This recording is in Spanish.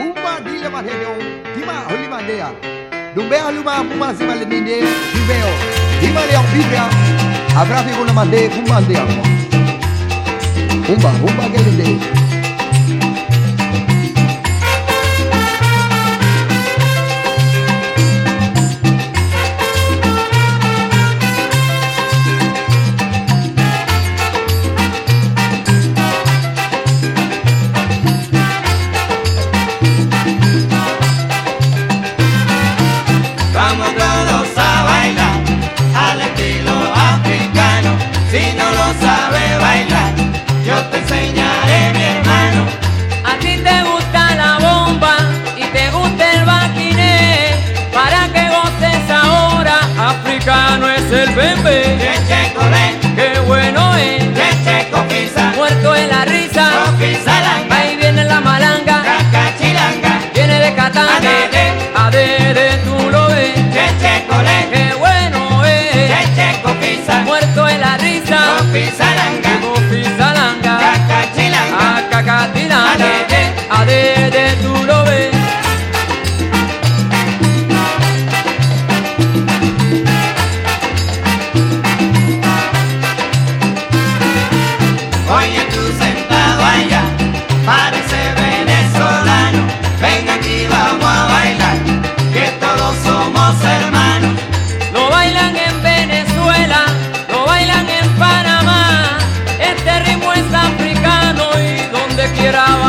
Uma dile mahenyo, tima holi mandea. Dumbe aluma puma si maleninde, dumeo. Tima le ambibia. Abrafi kuna mande kumandea. Umba gelinde. Vamos todos a bailar al estilo africano. Si no lo sabes bailar, yo te enseñaré, mi hermano. A ti te gusta la bomba y te gusta el baquiné. Para que goces ahora, africano es el bembe. Cheche colé, Qué bueno es, cheche coquisa, muerto en la risa. coquizalanga, Ahí viene la malanga, cacachilanga, viene de Catán. Adede. Adede, tú lo ves. cheche colé, Qué bueno es, cheche coquisa, muerto en la risa. coquizalanga, Salanga, cacachilanga, Acacatilanga, Adede. Adede, tú lo ves. Oye tú sentado allá, parece venezolano. Ven aquí, vamos a bailar, que todos somos hermanos. Lo bailan en Venezuela, lo bailan en Panamá. Este ritmo es africano y donde quiera